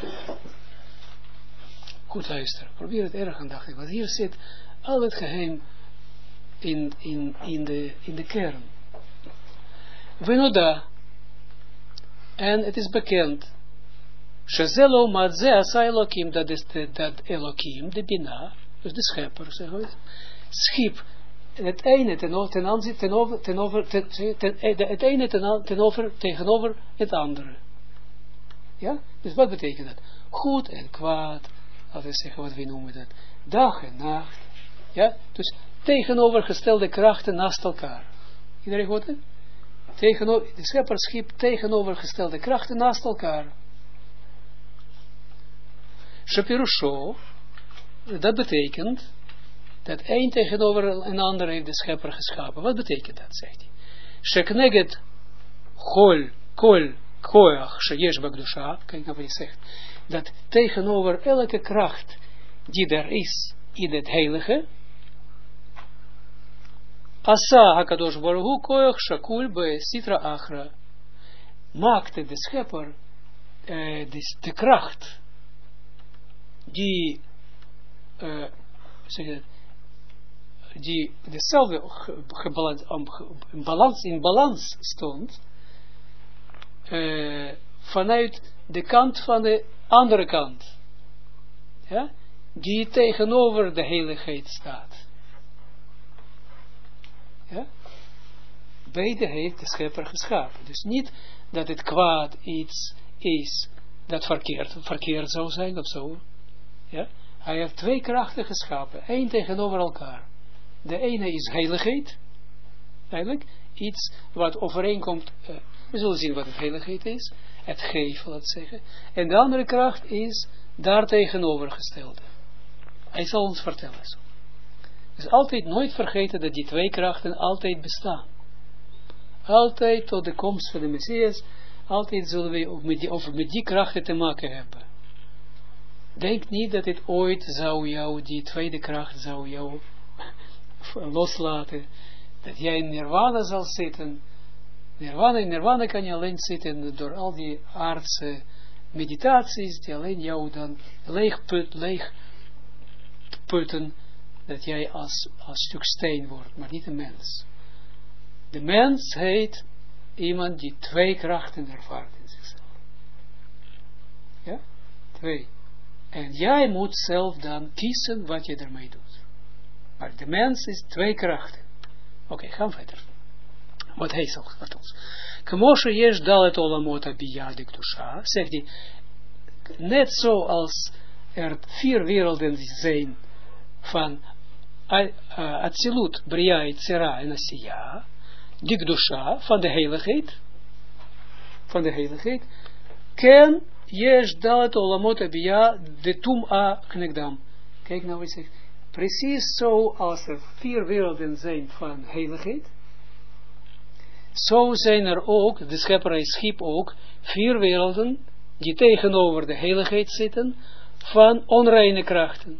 Goed luisteren, probeer het erg aandachtig, want hier zit al het geheim in de kern. Venoda, en het is bekend, shezelo madze asailokim, dat is dat Elohim, de Bina, dus de schepper, zeggen we, schiep het ene tegenover het andere. Ja? Dus wat betekent dat? Goed en kwaad, laten we zeggen wat we noemen dat. Dag en nacht. Ja? Dus tegenovergestelde krachten naast elkaar. Iedereen goed het? De schepper schiep tegenovergestelde krachten naast elkaar. Shapirusho, dat betekent dat één tegenover een ander heeft de schepper geschapen. Wat betekent dat, zegt hij? Shekneget kol koach sheyesh b'kedusha, kijk naar wat hij zegt, dat tegenover elke kracht die er is in het heilige, asa hakadosh baruch hu koach shakul be sitra achra, maakte de schepper de kracht die die dezelfde in balans stond vanuit de kant van de andere kant, ja, die tegenover de heiligheid staat. Ja? Beide heeft de schepper geschapen. Dus niet dat het kwaad iets is dat verkeerd zou zijn of zo. Ja? Hij heeft twee krachten geschapen, één tegenover elkaar. De ene is heiligheid, eigenlijk iets wat overeenkomt, we zullen zien wat het heiligheid is, het geven, laat zeggen. En de andere kracht is daar tegenovergestelde. Hij zal ons vertellen zo. Dus altijd nooit vergeten dat die twee krachten altijd bestaan. Altijd tot de komst van de Messias, altijd zullen we met die krachten te maken hebben. Denk niet dat het ooit zou jou, die tweede kracht zou jou loslaten, dat jij in nirvana zal zitten. In nirvana kan je alleen zitten door al die aardse meditaties, die alleen jou dan leeg putten, dat jij als stuk steen wordt, maar niet een mens. De mens heet iemand die twee krachten ervaart in zichzelf. Ja? Twee. En jij moet zelf dan kiezen wat je ermee doet. Maar de mens is twee krachten. Oké, gaan verder. Wat hij zegt ons. Kmoshe yesh dalet olamot abiyah de kedusha, zegt hij, net zoals er 4 werelden zijn van Atsilut, Bria, Yetzira en Asiya, die kedusha van de heiligheid, ken yesh dalet olamot abiyah de tum'a knegdam. Kijk nou wat hij zegt. Precies zo als er 4 werelden zijn van heiligheid, zo zijn er ook, de schepper schiep ook, 4 werelden die tegenover de heiligheid zitten van onreine krachten.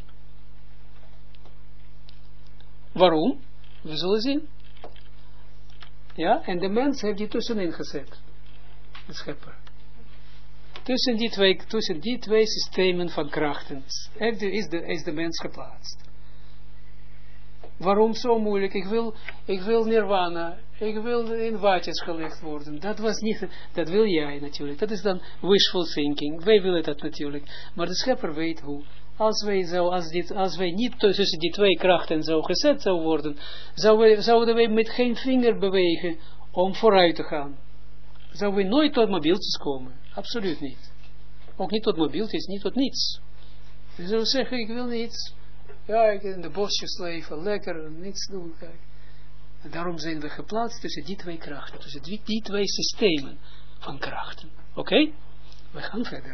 Waarom? We zullen zien. Ja, en de mens heeft die tussenin gezet. De schepper. Tussen die twee systemen van krachten is de mens geplaatst. Waarom zo moeilijk? Ik wil nirvana. Ik wil in watjes gelegd worden. Dat wil jij natuurlijk. Dat is dan wishful thinking. Wij willen dat natuurlijk. Maar de schepper weet hoe. Als wij niet tussen die twee krachten zo gezet zou worden, zouden wij met geen vinger bewegen om vooruit te gaan. Zouden we nooit tot mobieltjes komen. Absoluut niet. Ook niet tot mobieltjes, niet tot niets. Je zou zeggen, ik wil niets. Ja, ik in de bosjes leven, lekker, niets doen. Kijk. En daarom zijn we geplaatst tussen die twee krachten, tussen die twee systemen van krachten. Oké? We gaan verder.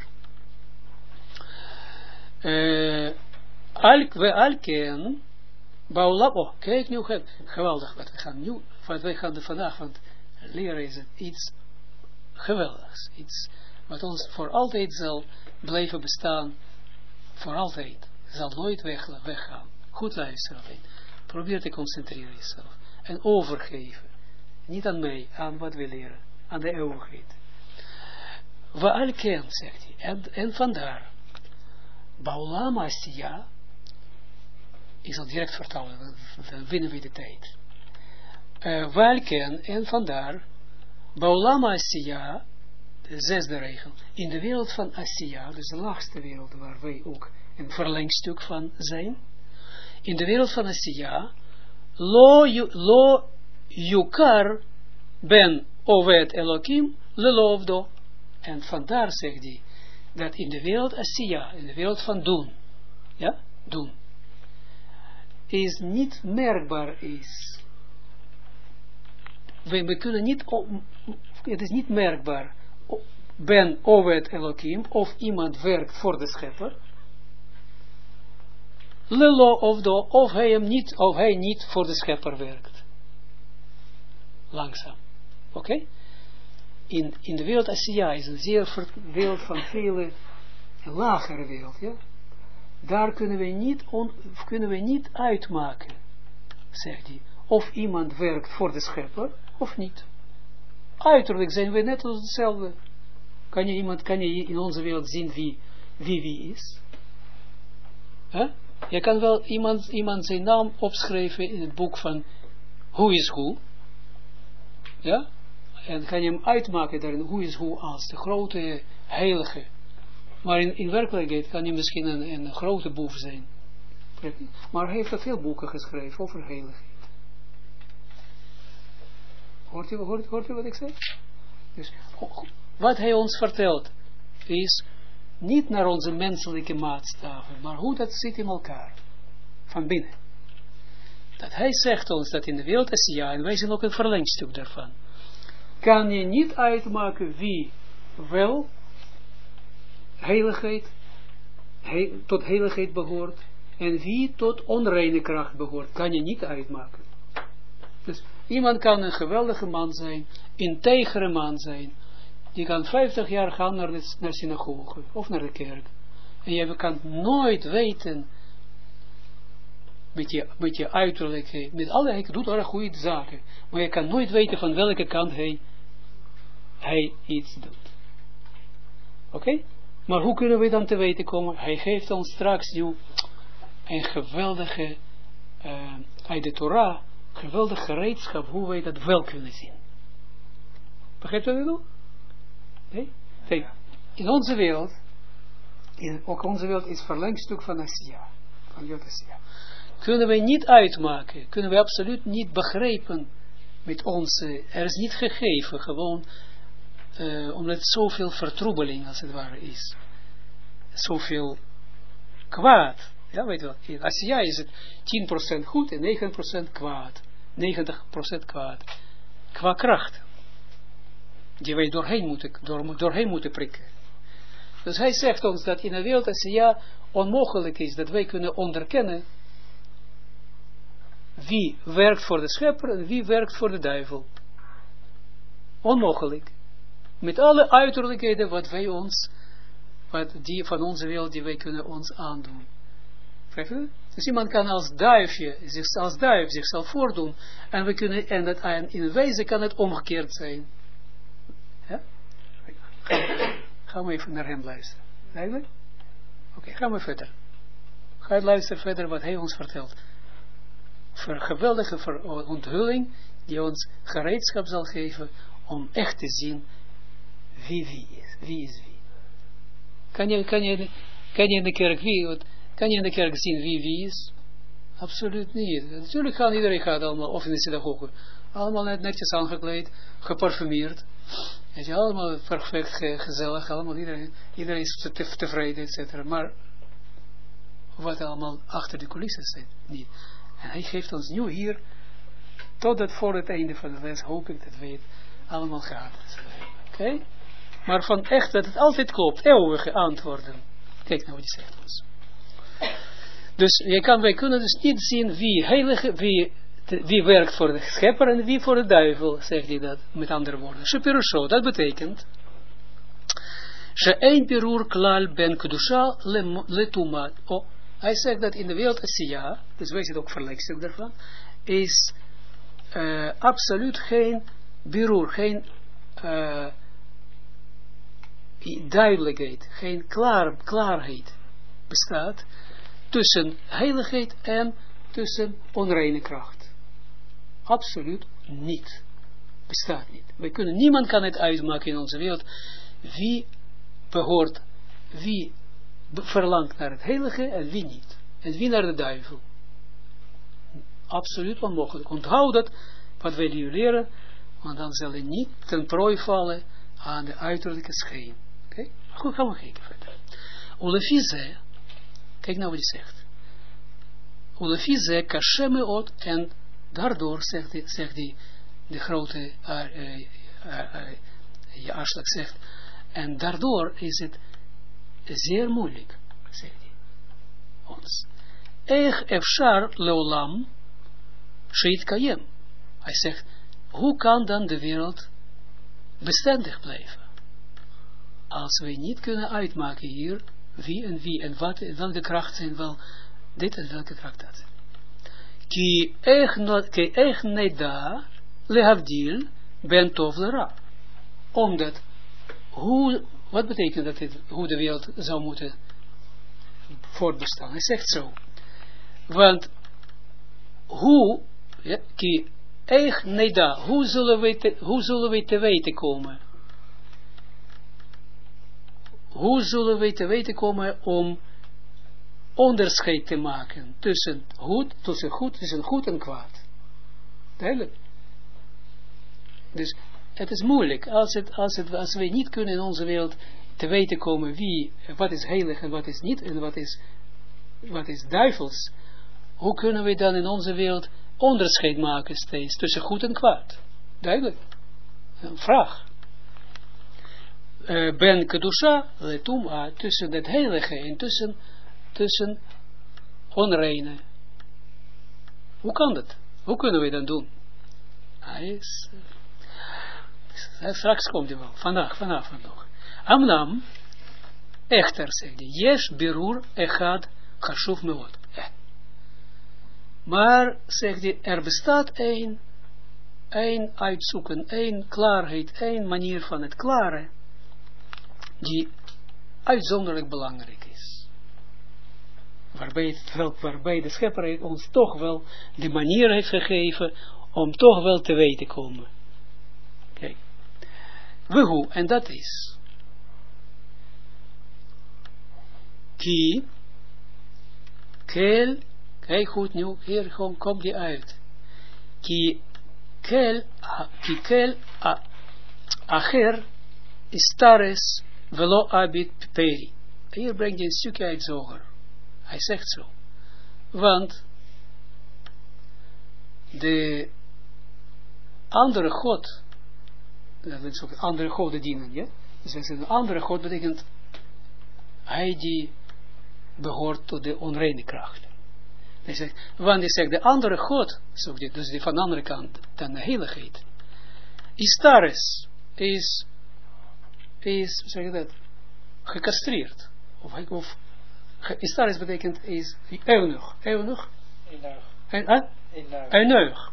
Alken, Baulam, kijk nu, geweldig wat wij gaan vandaag, want leren is het iets geweldigs, iets wat ons voor altijd zal blijven bestaan, voor altijd. Zal nooit weggaan. Goed luisteren alleen. Probeer te concentreren jezelf. En overgeven. Niet aan mij, aan wat we leren. Aan de eeuwigheid. We al kennen, zegt hij. En vandaar. Baulam Asiya. Ik zal direct vertalen. Dan winnen we de tijd. We al kennen. En vandaar. Baulam Asiya. De 6e regel. In de wereld van Asiya. Dus de laagste wereld waar wij ook een verlengstuk van zijn. In de wereld van Asiya, lo yukar ben oved Elohim lelovdo. En vandaar zegt hij, dat in de wereld Asiya, in de wereld van doen, ja, doen, is niet merkbaar is. We kunnen niet, het is niet merkbaar, ben oved Elohim, of iemand werkt voor de schepper, lelo of hij niet voor de schepper werkt. Langzaam. Oké? in de wereld Asiya is een zeer wereld van vele lagere wereld, ja. Daar kunnen we niet uitmaken, zegt hij, of iemand werkt voor de schepper, of niet. Uiterlijk zijn we net als hetzelfde. Kan je in onze wereld zien wie is? Huh? Je kan wel iemand zijn naam opschrijven in het boek van Who is Who. Ja? En kan je hem uitmaken daarin, Who is Who als de grote heilige. Maar in werkelijkheid kan hij misschien een grote boef zijn. Maar hij heeft veel boeken geschreven over heiligheid. Hoort u wat ik zeg? Dus wat hij ons vertelt is niet naar onze menselijke maatstaven, maar hoe dat zit in elkaar. Van binnen. Dat hij zegt ons dat in de wereld Asiya, en wij zijn ook een verlengstuk daarvan, kan je niet uitmaken wie wel heiligheid, tot heiligheid behoort en wie tot onreine kracht behoort, kan je niet uitmaken. Dus iemand kan een geweldige man zijn, integere man zijn, die kan 50 jaar gaan naar de synagoge of naar de kerk. En je kan nooit weten met je uiterlijke, met hij doet alle goede zaken, maar je kan nooit weten van welke kant hij iets doet. Oké? Maar hoe kunnen we dan te weten komen? Hij geeft ons straks nu een geweldige, uit de Torah, geweldig gereedschap, hoe wij dat wel kunnen zien. Begrijpt u dat wel? Nee? Kijk, in onze wereld, ook onze wereld is verlengstuk van Asiya, van Jod Asiya. Kunnen we niet uitmaken, kunnen we absoluut niet begrijpen met ons, er is niet gegeven, gewoon, omdat zoveel vertroebeling als het ware is. Zoveel kwaad. Ja, weet je wel, in Asiya is het 10% goed en 9% kwaad. 90% kwaad. Qua kracht. Die wij doorheen moeten prikken. Dus hij zegt ons dat in de wereld Asiya onmogelijk is dat wij kunnen onderkennen wie werkt voor de schepper en wie werkt voor de duivel. Onmogelijk. Met alle uiterlijkheden wat die van onze wereld die wij kunnen ons aandoen. Dus iemand kan als duif zichzelf voordoen en we kunnen, en in wezen kan het omgekeerd zijn. Ja? Gaan we even naar hem luisteren. Eigenlijk? Oké, gaan we verder. Ga luisteren verder wat hij ons vertelt. Voor geweldige onthulling die ons gereedschap zal geven om echt te zien wie is. Wie is wie? Kan je in de kerk zien wie is? Absoluut niet. Natuurlijk iedereen gaat allemaal, of in de synagoge, allemaal netjes aangekleed, geparfumeerd. Weet je, allemaal perfect, gezellig, allemaal iedereen is tevreden, etc. Maar wat allemaal achter de coulissen zit, niet. En hij geeft ons nu hier, totdat voor het einde van de les, hoop ik dat we het allemaal gaan. Oké? Maar van echt dat het altijd klopt, eeuwige antwoorden. Kijk nou wat hij zegt ons. Dus wij kunnen dus niet zien wie werkt voor de schepper en wie voor de duivel, zegt hij dat, met andere woorden. Shepirusho, dat betekent, She'ein pirur klal ben kedusha letumat. Hij zegt dat in de wereld Asiya, dus wij zitten ook verlengstuk daarvan, is absoluut geen birur, geen duidelijkheid, geen klaarheid bestaat tussen heiligheid en tussen onreine kracht. Absoluut niet. Bestaat niet. Niemand kan het uitmaken in onze wereld wie verlangt naar het heilige en wie niet. En wie naar de duivel. Absoluut onmogelijk. Onthoud dat, wat wij nu leren, want dan zal je niet ten prooi vallen aan de uiterlijke schijn. Oké? Goed, gaan we kijken verder. Olefize, kijk nou wat hij zegt. Olefize kashemeot, en daardoor, zegt hij, de grote Ashlag zegt, en daardoor is het zeer moeilijk, zegt hij ons. Ech efshar leolam sheit kayem. Hij zegt, hoe kan dan de wereld bestendig blijven. Als wij niet kunnen uitmaken hier, wie en wat, welke kracht zijn wel dit en welke kracht dat. Ki echt neda lehavdil ben tov lera. Omdat, wat betekent dat dit, hoe de wereld zou moeten voortbestaan? Hij zegt zo. Want, ki echt neda, hoe zullen we te weten komen? Hoe zullen we te weten komen om onderscheid te maken tussen goed en kwaad? Duidelijk. Dus het is moeilijk als we niet kunnen in onze wereld te weten komen wat is heilig en wat is niet en wat is duivels. Hoe kunnen we dan in onze wereld onderscheid maken steeds tussen goed en kwaad? Duidelijk. Een vraag. Ben kedusha letum'a, tussen het heilige en tussen onreine. Hoe kan dat? Hoe kunnen we dat doen? Straks komt hij wel. Vanavond nog. Amnam, echter, zegt hij, yesh birur echad chashuv meot. Maar, zegt hij, er bestaat één uitzoeken, één klaarheid, één manier van het klaren, die uitzonderlijk belangrijk is. Waarbij de schepper ons toch wel de manier heeft gegeven om toch wel te weten te komen. Kijk. Wehu, en dat is ki kel, kijk goed nu, hier komt die uit. Ki kel acher istares velo abit peri. Hier brengt hij een stukje uit Zoger. Hij zegt zo. Want de andere God, dat is ook andere goden dienen, ja? Dus een andere God betekent, hij die behoort tot de onreine kracht. Want hij zegt, de andere God, dus die van de andere kant, dan de heiligheid, Istares is, hoe zeg je dat, gecastreerd. Of Istares betekent is eunuch. Eunuch? Eunuch.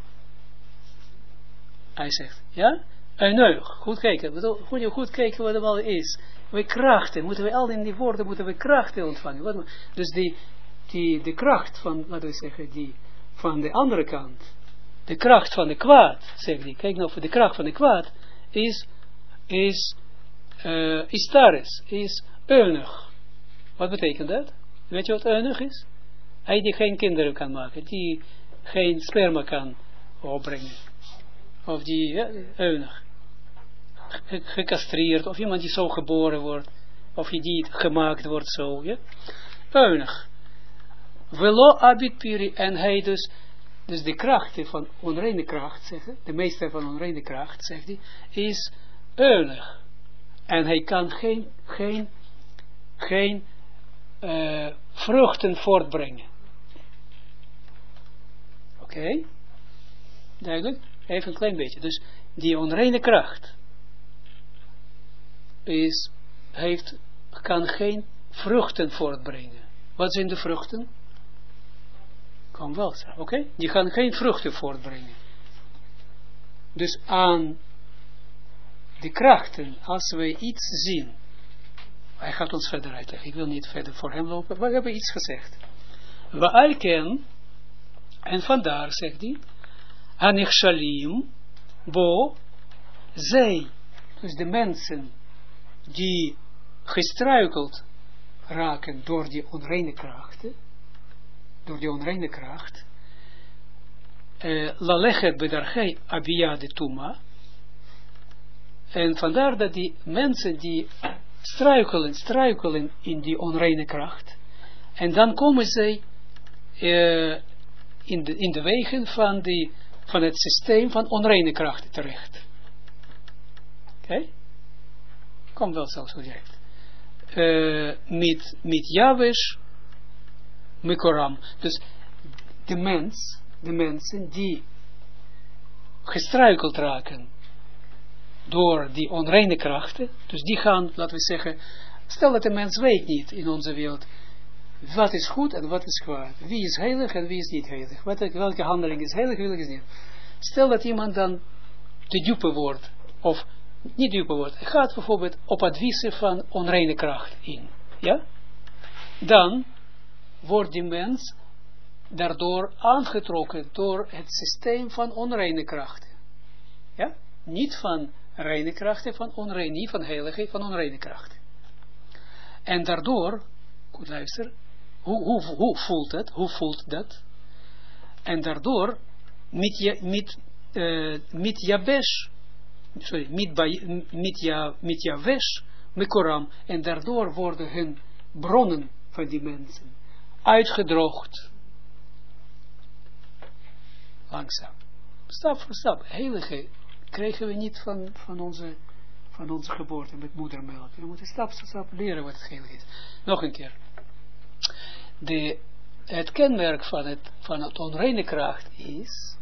Hij zegt, ja? Eunuch. Goed kijken. Goed kijken wat het al is. We krachten, moeten we al in die woorden, moeten we krachten ontvangen. Dus de kracht van, laten we zeggen, van de andere kant, de kracht van de kwaad, zegt hij, kijk nou, voor de kracht van de kwaad, is Istares, is eunuch. Wat betekent dat? Weet je wat eunuch is? Hij die geen kinderen kan maken, die geen sperma kan opbrengen. Of die eunuch. Gecastreerd, of iemand die zo geboren wordt, of die gemaakt wordt zo, ja? Eunuch. Velo abit piri, en hij dus de krachten van onreine kracht, zeggen, de meester van onreine kracht, zegt hij, is eunuch. En hij kan geen vruchten voortbrengen. Oké? Duidelijk? Even een klein beetje. Dus die onreine kracht kan geen vruchten voortbrengen. Wat zijn de vruchten? Kan wel zijn, oké? Die gaan geen vruchten voortbrengen. Dus aan de krachten, als wij iets zien, hij gaat ons verder uitleggen, ik wil niet verder voor hem lopen, maar we hebben iets gezegd. We alken, en vandaar zegt hij, Anichshalim, bo, zij, dus de mensen die gestruikeld raken door die onreine krachten, lalechet bedarchei abiyade tuma, en vandaar dat die mensen die struikelen in die onreine kracht, en dan komen zij in de wegen van het systeem van onreine krachten terecht. Oké? Komt wel zelfs zo direct. Met Javesh Mekoram. Dus de mensen die gestruikeld raken door die onreine krachten, dus die gaan, laten we zeggen, stel dat de mens weet niet in onze wereld, wat is goed en wat is kwaad, wie is heilig en wie is niet heilig, welke handeling is heilig, welke is niet. Stel dat iemand dan de dupe wordt, of niet dupe wordt, hij gaat bijvoorbeeld op adviezen van onreine kracht in, ja, dan wordt die mens daardoor aangetrokken door het systeem van onreine krachten. Ja? Niet van reine krachten, van onreine, niet van heiligheid, van onreine krachten. En daardoor, goed luister, hoe voelt het? Hoe voelt dat? En daardoor, mit Yavesh, Mekoram, en daardoor worden hun bronnen van die mensen uitgedroogd. Langzaam. Stap voor stap. Heilige krijgen we niet van onze geboorte met moedermelk. We moeten stap voor stap leren wat het heilig is. Nog een keer. Het kenmerk van het onreine kracht is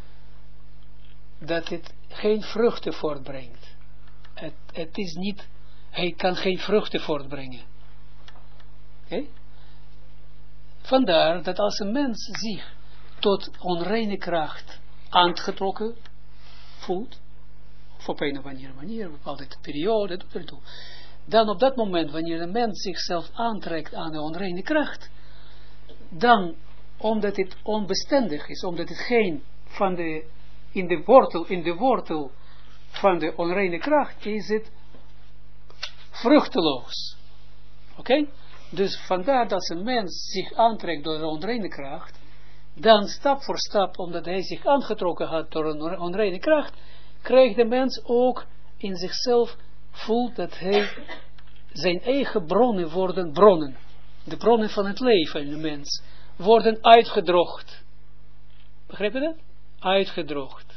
dat het geen vruchten voortbrengt. Het is niet, hij kan geen vruchten voortbrengen. Okay? Vandaar dat als een mens zich tot onreine kracht aangetrokken voelt, of op een of andere manier, op bepaalde periode, doet er toe. Dan op dat moment, wanneer de mens zichzelf aantrekt aan de onreine kracht, dan, omdat het onbestendig is, omdat het geen van in de wortel van de onreine kracht, is het vruchteloos. Oké? Dus vandaar dat een mens zich aantrekt door de onreine kracht, dan stap voor stap, omdat hij zich aangetrokken had door een onreine kracht, krijgt de mens ook in zichzelf, voelt dat hij zijn eigen bronnen worden bronnen. De bronnen van het leven in de mens worden uitgedroogd. Begrijp je dat? Uitgedroogd.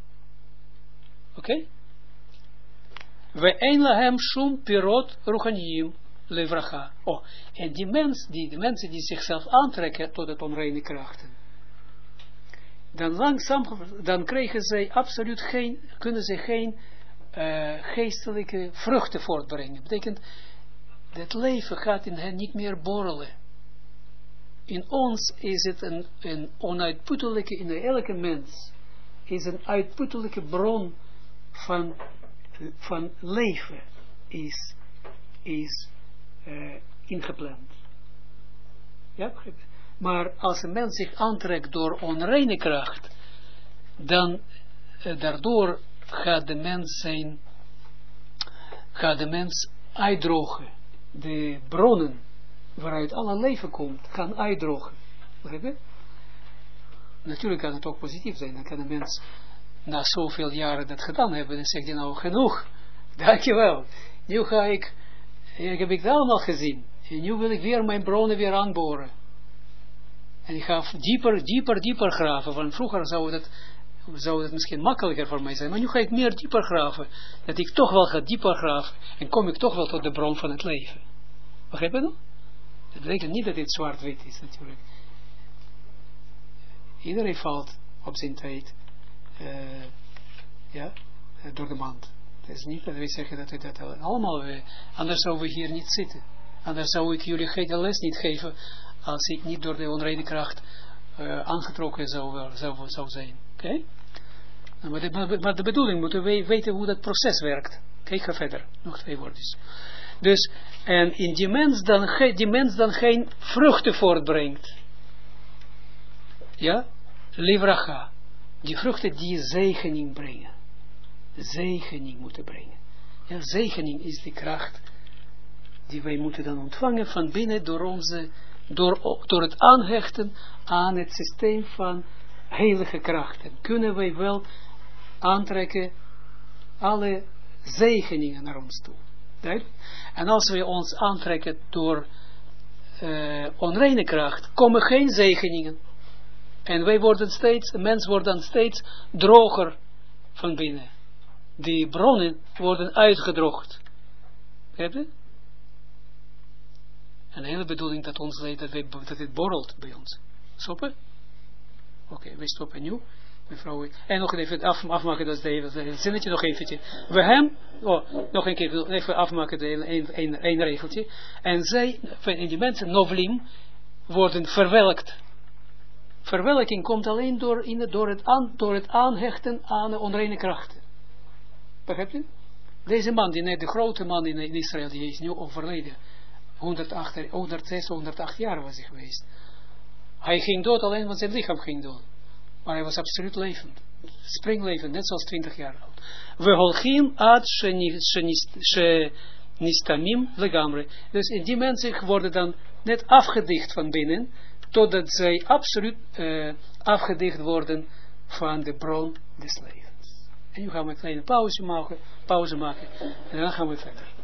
Oké? We ein lahem shum pirot ruchaniyim levracha. Oh, en de mensen die zichzelf aantrekken tot het onreine krachten, dan langzaam, dan krijgen zij absoluut kunnen ze geen geestelijke vruchten voortbrengen. Dat betekent, het leven gaat in hen niet meer borrelen. In ons is het een onuitputtelijke, in elke mens, is een uitputtelijke bron van leven is ingepland. Ja, begrijp je? Maar als een mens zich aantrekt door onreine kracht, dan daardoor gaat de mens uitdrogen. De bronnen waaruit alle leven komt, gaan uitdrogen. Begrijp je? Natuurlijk kan het ook positief zijn. Dan kan een mens na zoveel jaren dat gedaan hebben, dan zegt hij nou genoeg. Dankjewel. Nu heb ik het allemaal gezien. En nu wil ik weer mijn bronnen weer aanboren. En ik ga dieper graven. Want vroeger zou het misschien makkelijker voor mij zijn. Maar nu ga ik meer dieper graven. Dat ik toch wel ga dieper graven. En kom ik toch wel tot de bron van het leven. Begrijp je dat? Dat betekent niet dat dit zwart-wit is natuurlijk. Iedereen valt op zijn tijd door de mand. Het is niet dat we zeggen dat we dat allemaal anders zouden we hier niet zitten. Anders zou ik jullie geen les niet geven als ik niet door de onreine kracht aangetrokken zou zijn. Oké? Maar de bedoeling moeten we weten hoe dat proces werkt. Kijk, ga verder. Nog 2 woordjes. Dus, en in die mens dan geen vruchten voortbrengt. Ja? Livracha. Die vruchten die zegening brengen. Zegening moeten brengen. Ja, zegening is die kracht die wij moeten dan ontvangen van binnen door het aanhechten aan het systeem van heilige krachten. Kunnen wij wel aantrekken alle zegeningen naar ons toe. Duidelijk? En als wij ons aantrekken door onreine kracht, komen geen zegeningen. En wij worden steeds, de mens wordt dan steeds droger van binnen. Die bronnen worden uitgedroogd. Begrijp je? En de hele bedoeling dat ons leidt, dat het borrelt bij ons. Stoppen? Oké, we stoppen nu. mevrouw. En nog even afmaken, dat is het zinnetje nog eventjes. We hem, nog een keer, even afmaken, een regeltje. En zij, in die mensen, novlim, worden verwelkt. Verwelking komt alleen door het aanhechten aan de onreine krachten. Begrijpt u? Deze man, de grote man in Israël, die is nu overleden. 108 jaar was hij geweest. Hij ging dood alleen, want zijn lichaam ging dood. Maar hij was absoluut levend. Springlevend, net zoals 20 jaar oud. We holchim ad shenistamim legamre. Dus die mensen worden dan net afgedicht van binnen, totdat zij absoluut afgedicht worden van de bron des levens. En nu gaan we een kleine pauze maken en dan gaan we verder.